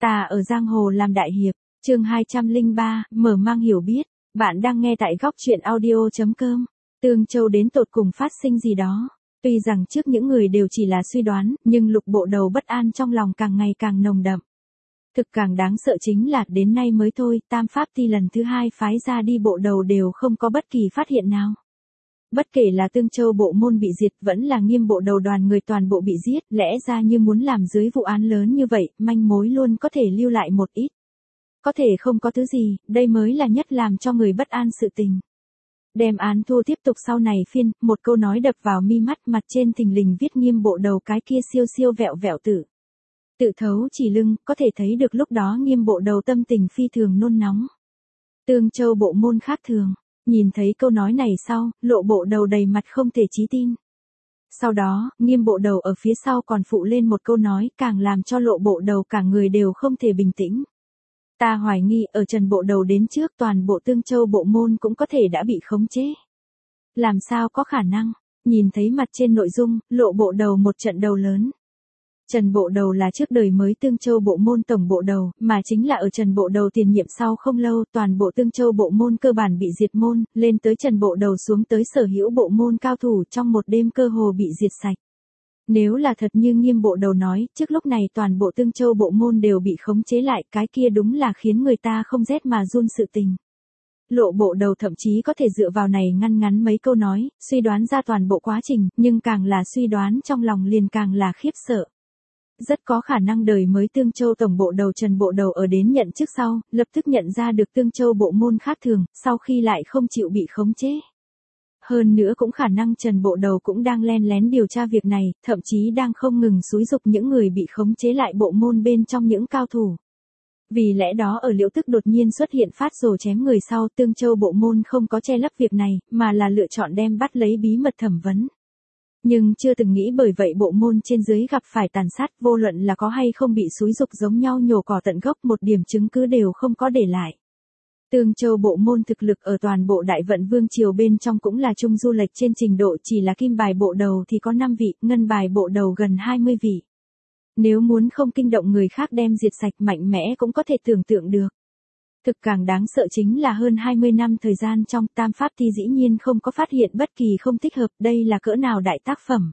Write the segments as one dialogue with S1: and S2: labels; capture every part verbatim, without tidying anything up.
S1: Ta ở giang hồ làm đại hiệp, chương hai trăm lẻ ba, mở mang hiểu biết. Bạn đang nghe tại góc truyện audio chấm com. Tương Châu đến tột cùng phát sinh gì đó. Tuy rằng trước những người đều chỉ là suy đoán, nhưng Lục Bộ Đầu bất an trong lòng càng ngày càng nồng đậm. Thực càng đáng sợ chính là đến nay mới thôi, Tam Pháp Ti lần thứ hai phái ra đi bộ đầu đều không có bất kỳ phát hiện nào. Bất kể là Tương Châu bộ môn bị diệt vẫn là Nghiêm bộ đầu đoàn người toàn bộ bị giết, lẽ ra như muốn làm dưới vụ án lớn như vậy, manh mối luôn có thể lưu lại một ít. Có thể không có thứ gì, đây mới là nhất làm cho người bất an sự tình. Đem án thua tiếp tục sau này phiên, một câu nói đập vào mi mắt, mặt trên thình lình viết Nghiêm bộ đầu cái kia siêu siêu vẹo vẹo tử. Tự thấu chỉ lưng, có thể thấy được lúc đó Nghiêm bộ đầu tâm tình phi thường nôn nóng. Tương Châu bộ môn khác thường. Nhìn thấy câu nói này sau, Lộ bộ đầu đầy mặt không thể chí tin. Sau đó, Nghiêm bộ đầu ở phía sau còn phụ lên một câu nói càng làm cho Lộ bộ đầu cả người đều không thể bình tĩnh. Ta hoài nghi ở Trần bộ đầu đến trước toàn bộ Tương Châu bộ môn cũng có thể đã bị khống chế. Làm sao có khả năng, nhìn thấy mặt trên nội dung, Lộ bộ đầu một trận đầu lớn. Trần bộ đầu là trước đời mới Tương Châu bộ môn tổng bộ đầu, mà chính là ở Trần bộ đầu tiền nhiệm sau không lâu, toàn bộ Tương Châu bộ môn cơ bản bị diệt môn, lên tới Trần bộ đầu xuống tới sở hữu bộ môn cao thủ trong một đêm cơ hồ bị diệt sạch. Nếu là thật như Nghiêm bộ đầu nói, trước lúc này toàn bộ Tương Châu bộ môn đều bị khống chế lại, cái kia đúng là khiến người ta không rét mà run sự tình. Lộ bộ đầu thậm chí có thể dựa vào này ngăn ngắn mấy câu nói, suy đoán ra toàn bộ quá trình, nhưng càng là suy đoán trong lòng liền càng là khiếp sợ. Rất có khả năng đời mới Tương Châu tổng bộ đầu Trần bộ đầu ở đến nhận chức sau, lập tức nhận ra được Tương Châu bộ môn khác thường, sau khi lại không chịu bị khống chế. Hơn nữa cũng khả năng Trần bộ đầu cũng đang len lén điều tra việc này, thậm chí đang không ngừng xúi giục những người bị khống chế lại bộ môn bên trong những cao thủ. Vì lẽ đó ở Liễu Tức đột nhiên xuất hiện phát rồ chém người sau, Tương Châu bộ môn không có che lấp việc này, mà là lựa chọn đem bắt lấy bí mật thẩm vấn. Nhưng chưa từng nghĩ bởi vậy bộ môn trên dưới gặp phải tàn sát, vô luận là có hay không bị xúi giục giống nhau nhổ cỏ tận gốc, một điểm chứng cứ đều không có để lại. Tương Châu bộ môn thực lực ở toàn bộ Đại Vận Vương triều bên trong cũng là trung du lệch trên trình độ, chỉ là kim bài bộ đầu thì có năm vị, ngân bài bộ đầu gần hai mươi vị. Nếu muốn không kinh động người khác đem diệt sạch mạnh mẽ cũng có thể tưởng tượng được. Thực càng đáng sợ chính là hơn hai mươi năm thời gian trong Tam Pháp Ti dĩ nhiên không có phát hiện bất kỳ không thích hợp, đây là cỡ nào đại tác phẩm.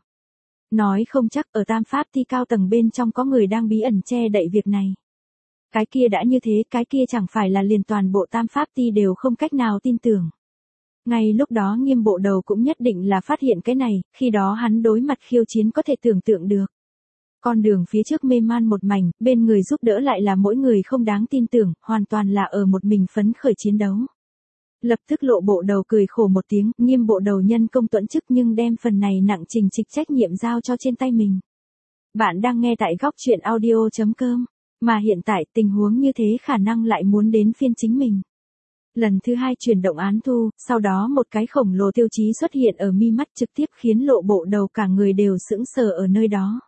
S1: Nói không chắc ở Tam Pháp Ti cao tầng bên trong có người đang bí ẩn che đậy việc này. Cái kia đã như thế, cái kia chẳng phải là liền toàn bộ Tam Pháp Ti đều không cách nào tin tưởng. Ngay lúc đó Nghiêm bộ đầu cũng nhất định là phát hiện cái này, khi đó hắn đối mặt khiêu chiến có thể tưởng tượng được. Con đường phía trước mê man một mảnh, bên người giúp đỡ lại là mỗi người không đáng tin tưởng, hoàn toàn là ở một mình phấn khởi chiến đấu. Lập tức Lộ bộ đầu cười khổ một tiếng, Nghiêm bộ đầu nhân công tuẫn chức nhưng đem phần này nặng trình trịch trách nhiệm giao cho trên tay mình. Bạn đang nghe tại góc truyện audio chấm com, mà hiện tại tình huống như thế khả năng lại muốn đến phiên chính mình. Lần thứ hai chuyển động án thu, sau đó một cái khổng lồ tiêu chí xuất hiện ở mi mắt trực tiếp khiến Lộ bộ đầu cả người đều sững sờ ở nơi đó.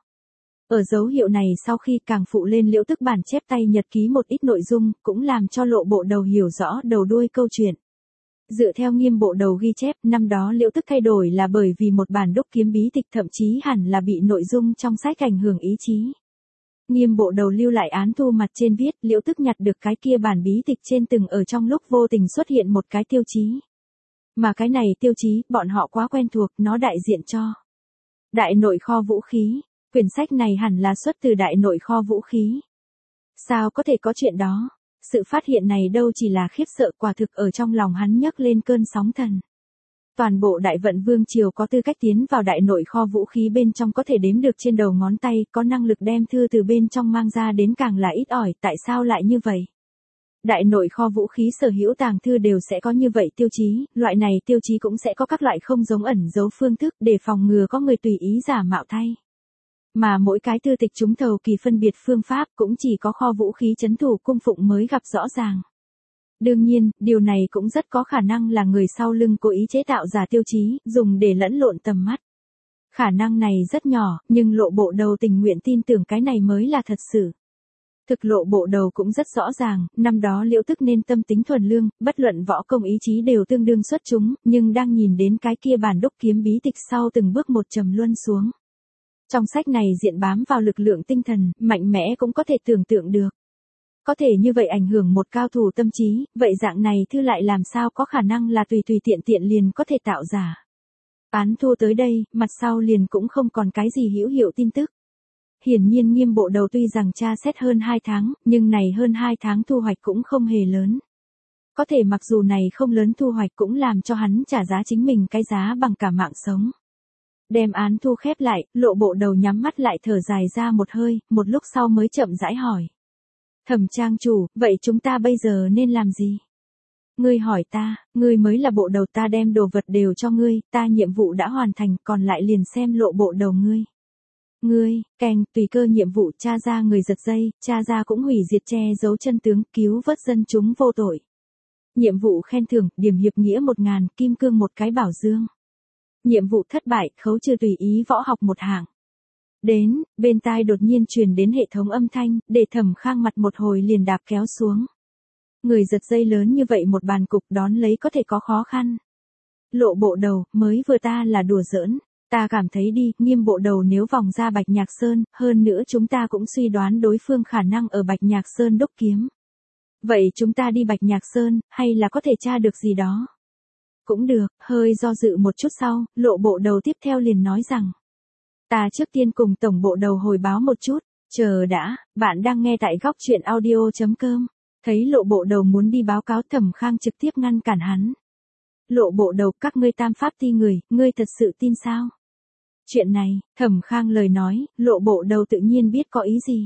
S1: Ở dấu hiệu này sau khi càng phụ lên Liễu Tức bản chép tay nhật ký một ít nội dung, cũng làm cho Lộ bộ đầu hiểu rõ đầu đuôi câu chuyện. Dựa theo Nghiêm bộ đầu ghi chép, năm đó Liễu Tức thay đổi là bởi vì một bản đúc kiếm bí tịch, thậm chí hẳn là bị nội dung trong sách ảnh hưởng ý chí. Nghiêm bộ đầu lưu lại án thu mặt trên viết, Liễu Tức nhặt được cái kia bản bí tịch trên từng ở trong lúc vô tình xuất hiện một cái tiêu chí. Mà cái này tiêu chí, bọn họ quá quen thuộc, nó đại diện cho Đại Nội kho vũ khí. Quyển sách này hẳn là xuất từ Đại Nội kho vũ khí. Sao có thể có chuyện đó? Sự phát hiện này đâu chỉ là khiếp sợ, quả thực ở trong lòng hắn nhấc lên cơn sóng thần. Toàn bộ Đại Vận Vương triều có tư cách tiến vào Đại Nội kho vũ khí bên trong có thể đếm được trên đầu ngón tay, có năng lực đem thư từ bên trong mang ra đến càng là ít ỏi, tại sao lại như vậy? Đại Nội kho vũ khí sở hữu tàng thư đều sẽ có như vậy tiêu chí, loại này tiêu chí cũng sẽ có các loại không giống ẩn dấu phương thức để phòng ngừa có người tùy ý giả mạo thay. Mà mỗi cái thư tịch trúng thầu kỳ phân biệt phương pháp cũng chỉ có kho vũ khí trấn thủ cung phụng mới gặp rõ ràng. Đương nhiên, điều này cũng rất có khả năng là người sau lưng cố ý chế tạo giả tiêu chí, dùng để lẫn lộn tầm mắt. Khả năng này rất nhỏ, nhưng Lộ bộ đầu tình nguyện tin tưởng cái này mới là thật sự. Thực Lộ bộ đầu cũng rất rõ ràng, năm đó Liễu Tức nên tâm tính thuần lương, bất luận võ công ý chí đều tương đương xuất chúng, nhưng đang nhìn đến cái kia bản đúc kiếm bí tịch sau từng bước một trầm luân xuống. Trong sách này diện bám vào lực lượng tinh thần, mạnh mẽ cũng có thể tưởng tượng được. Có thể như vậy ảnh hưởng một cao thủ tâm trí, vậy dạng này thư lại làm sao có khả năng là tùy tùy tiện tiện liền có thể tạo giả. Án thua tới đây, mặt sau liền cũng không còn cái gì hữu hiệu tin tức. Hiển nhiên Nghiêm bộ đầu tuy rằng tra xét hơn hai tháng, nhưng này hơn hai tháng thu hoạch cũng không hề lớn. Có thể mặc dù này không lớn thu hoạch cũng làm cho hắn trả giá chính mình cái giá bằng cả mạng sống. Đem án thu khép lại, Lộ bộ đầu nhắm mắt lại thở dài ra một hơi, một lúc sau mới chậm rãi hỏi. Thẩm trang chủ, vậy chúng ta bây giờ nên làm gì? Ngươi hỏi ta, ngươi mới là bộ đầu, ta đem đồ vật đều cho ngươi, ta nhiệm vụ đã hoàn thành, còn lại liền xem Lộ bộ đầu ngươi. Ngươi, kèn, tùy cơ nhiệm vụ tra ra người giật dây, tra ra cũng hủy diệt che giấu chân tướng, cứu vớt dân chúng vô tội. Nhiệm vụ khen thưởng, điểm hiệp nghĩa một ngàn, kim cương một cái bảo dương. Nhiệm vụ thất bại, khấu trừ tùy ý võ học một hạng. Đến, bên tai đột nhiên truyền đến hệ thống âm thanh, để Thẩm Khang mặt một hồi liền đạp kéo xuống. Người giật dây lớn như vậy một bàn cục đón lấy có thể có khó khăn. Lộ bộ đầu, mới vừa ta là đùa giỡn. Ta cảm thấy đi, Nghiêm bộ đầu nếu vòng ra Bạch Nhạc Sơn, hơn nữa chúng ta cũng suy đoán đối phương khả năng ở Bạch Nhạc Sơn đúc kiếm. Vậy chúng ta đi Bạch Nhạc Sơn, hay là có thể tra được gì đó? Cũng được, hơi do dự một chút sau, Lộ bộ đầu tiếp theo liền nói rằng. Ta trước tiên cùng tổng bộ đầu hồi báo một chút, chờ đã, bạn đang nghe tại góc truyện audio chấm com. Thấy Lộ bộ đầu muốn đi báo cáo, Thẩm Khang trực tiếp ngăn cản hắn. Lộ bộ đầu, các ngươi tam pháp ti người, ngươi thật sự tin sao? Chuyện này, Thẩm Khang lời nói, Lộ bộ đầu tự nhiên biết có ý gì.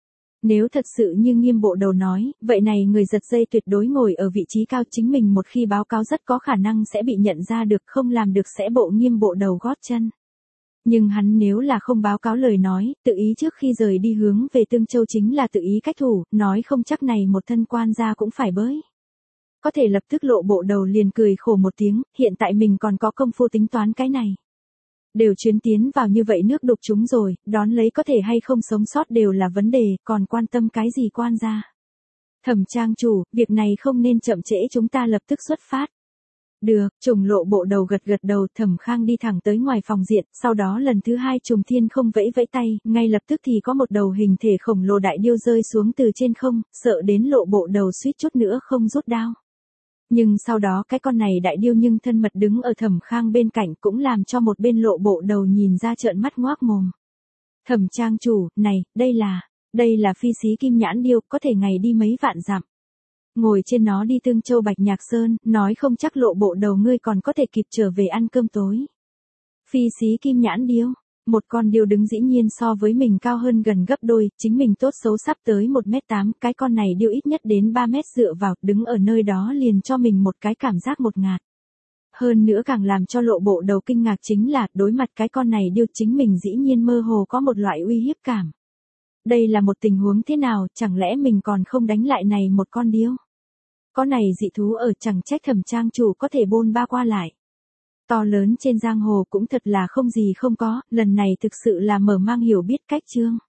S1: Nếu thật sự như Nghiêm bộ đầu nói, vậy này người giật dây tuyệt đối ngồi ở vị trí cao, chính mình một khi báo cáo rất có khả năng sẽ bị nhận ra được, không làm được sẽ bộ Nghiêm bộ đầu gót chân. Nhưng hắn nếu là không báo cáo lời nói, tự ý trước khi rời đi hướng về Tương Châu chính là tự ý cách thủ, nói không chắc này một thân quan gia cũng phải bới. Có thể lập tức Lộ bộ đầu liền cười khổ một tiếng, hiện tại mình còn có công phu tính toán cái này. Đều chuyến tiến vào như vậy nước đục chúng rồi, đón lấy có thể hay không sống sót đều là vấn đề, còn quan tâm cái gì quan gia. Thẩm trang chủ, việc này không nên chậm trễ, chúng ta lập tức xuất phát. Được, Trùng Lộ bộ đầu gật gật đầu, Thẩm Khang đi thẳng tới ngoài phòng diện, sau đó lần thứ hai Trùng Thiên không vẫy vẫy tay, ngay lập tức thì có một đầu hình thể khổng lồ đại điêu rơi xuống từ trên không, sợ đến Lộ bộ đầu suýt chút nữa không rút đao. Nhưng sau đó cái con này đại điêu nhưng thân mật đứng ở Thẩm Khang bên cạnh cũng làm cho một bên Lộ bộ đầu nhìn ra trợn mắt ngoác mồm. Thẩm trang chủ, này, đây là, đây là phi xí kim nhãn điêu, có thể ngày đi mấy vạn dặm. Ngồi trên nó đi Tương Châu Bạch Nhạc Sơn, nói không chắc Lộ bộ đầu ngươi còn có thể kịp trở về ăn cơm tối. Phi xí kim nhãn điêu, một con điêu đứng dĩ nhiên so với mình cao hơn gần gấp đôi, chính mình tốt xấu sắp tới một mét tám, cái con này điêu ít nhất đến ba mét dựa vào, đứng ở nơi đó liền cho mình một cái cảm giác một ngạt. Hơn nữa càng làm cho Lộ bộ đầu kinh ngạc chính là, đối mặt cái con này điêu chính mình dĩ nhiên mơ hồ có một loại uy hiếp cảm. Đây là một tình huống thế nào, chẳng lẽ mình còn không đánh lại này một con điêu? Có này dị thú ở, chẳng trách Thẩm trang chủ có thể bôn ba qua lại. To lớn trên giang hồ cũng thật là không gì không có, lần này thực sự là mở mang hiểu biết cách chương.